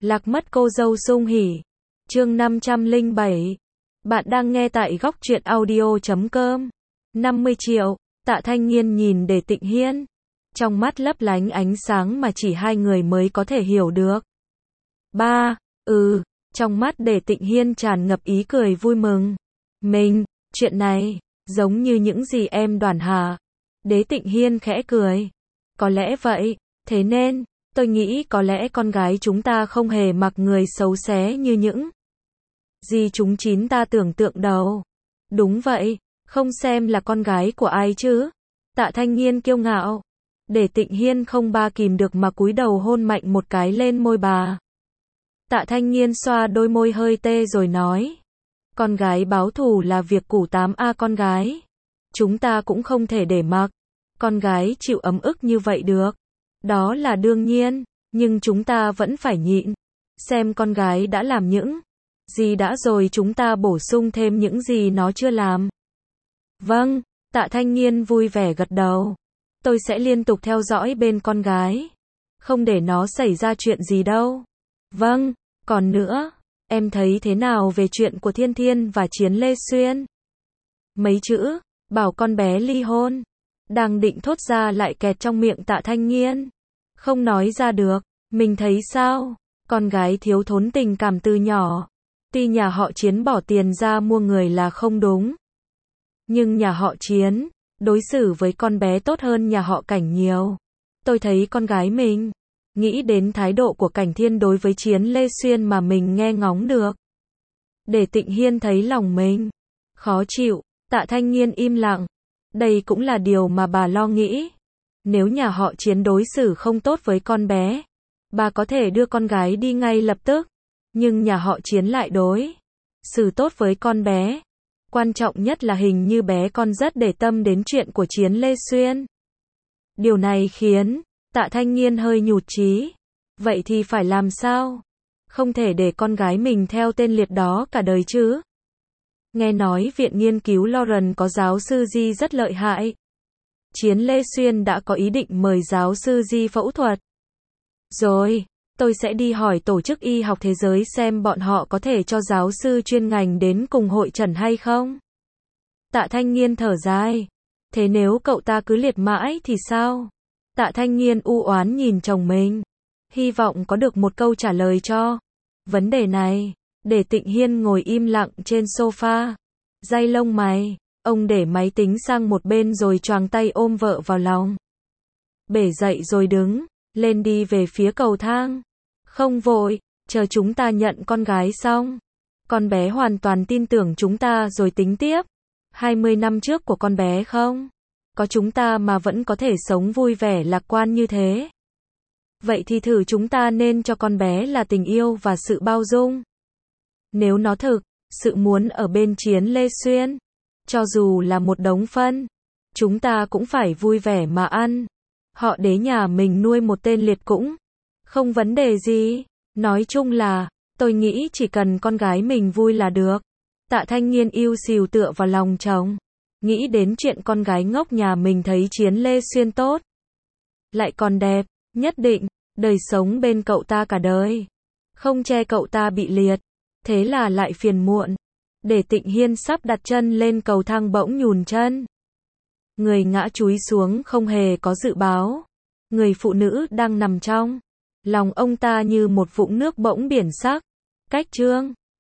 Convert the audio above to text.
Lạc mất cô dâu sung hỉ. Chương 507. Bạn đang nghe tại góc truyện audio.com. 50 triệu. Tạ Thanh Nghiên nhìn Đề Tịnh Hiên. Trong mắt lấp lánh ánh sáng mà chỉ hai người mới có thể hiểu được. Trong mắt Đề Tịnh Hiên tràn ngập ý cười vui mừng. Chuyện này, giống như những gì em đoán hả? Đề Tịnh Hiên khẽ cười. Có lẽ vậy, thế nên, tôi nghĩ có lẽ con gái chúng ta không hề mặc người xấu xé như những gì chúng ta tưởng tượng đâu. Đúng vậy, không xem là con gái của ai chứ? Tạ Thanh Nghiên kiêu ngạo. Đề Tịnh Hiên không kìm được mà cúi đầu hôn mạnh một cái lên môi bà. Tạ Thanh Nghiên xoa đôi môi hơi tê rồi nói. Con gái báo thù là việc củ tám con gái. Chúng ta cũng không thể để mặc con gái chịu ấm ức như vậy được. Đó là đương nhiên, nhưng chúng ta vẫn phải nhịn. Xem con gái đã làm những gì đã rồi chúng ta bổ sung thêm những gì nó chưa làm. Vâng, Tạ Thanh Nghiên vui vẻ gật đầu. Tôi sẽ liên tục theo dõi bên con gái. Không để nó xảy ra chuyện gì đâu. Vâng, còn nữa, em thấy thế nào về chuyện của Thiên Thiên và Chiến Lê Xuyên? Mấy chữ, bảo con bé ly hôn. Đang định thốt ra lại kẹt trong miệng Tạ Thanh Nghiên. Không nói ra được, mình thấy sao? Con gái thiếu thốn tình cảm từ nhỏ. Tuy nhà họ Chiến bỏ tiền ra mua người là không đúng. Nhưng nhà họ Chiến đối xử với con bé tốt hơn nhà họ Cảnh nhiều. Tôi thấy con gái mình nghĩ đến thái độ của Cảnh Thiên đối với Chiến Lê Xuyên mà mình nghe ngóng được. Để Tịnh Hiên thấy lòng mình khó chịu. Tạ Thanh Nghiên im lặng. Đây cũng là điều mà bà lo nghĩ. Nếu nhà họ Chiến đối xử không tốt với con bé, bà có thể đưa con gái đi ngay lập tức. Nhưng nhà họ Chiến lại đối xử tốt với con bé. Quan trọng nhất là hình như bé con rất để tâm đến chuyện của Chiến Lê Xuyên. Điều này khiến Tạ Thanh Nghiên hơi nhụt chí. Vậy thì phải làm sao? Không thể để con gái mình theo tên liệt đó cả đời chứ. Nghe nói viện nghiên cứu Lauren có giáo sư Di rất lợi hại. Chiến Lê Xuyên đã có ý định mời giáo sư Di phẫu thuật. Rồi, tôi sẽ đi hỏi Tổ chức Y học Thế giới xem bọn họ có thể cho giáo sư chuyên ngành đến cùng hội trần hay không. Tạ Thanh Nghiên thở dài. Thế nếu cậu ta cứ liệt mãi thì sao? Tạ Thanh Nghiên u oán nhìn chồng mình. Hy vọng có được một câu trả lời cho vấn đề này. Để Tịnh Hiên ngồi im lặng trên sofa. Day lông mày. Ông để máy tính sang một bên rồi choàng tay ôm vợ vào lòng. Bể dậy rồi đứng lên đi về phía cầu thang. Không vội, chờ chúng ta nhận con gái xong. Con bé hoàn toàn tin tưởng chúng ta rồi tính tiếp. 20 năm trước của con bé không? Có chúng ta mà vẫn có thể sống vui vẻ lạc quan như thế. Vậy thì thử chúng ta nên cho con bé là tình yêu và sự bao dung. Nếu nó thực sự muốn ở bên Chiến Lê Xuyên, cho dù là một đống phân, chúng ta cũng phải vui vẻ mà ăn. Họ Đế nhà mình nuôi một tên liệt cũng không vấn đề gì. Nói chung là, tôi nghĩ chỉ cần con gái mình vui là được. Tạ Thanh Nghiên yêu xìu tựa vào lòng chồng. Nghĩ đến chuyện con gái ngốc nhà mình thấy Chiến Lê Xuyên tốt. Lại còn đẹp, nhất định, đời sống bên cậu ta cả đời. Không che cậu ta bị liệt. Thế là lại phiền muộn. Để Tịnh Hiên sắp đặt chân lên cầu thang bỗng nhùn chân. Người ngã chúi xuống không hề có dự báo. Người phụ nữ đang nằm trong lòng ông ta như một vũng nước bỗng biển sắc. Cách trương.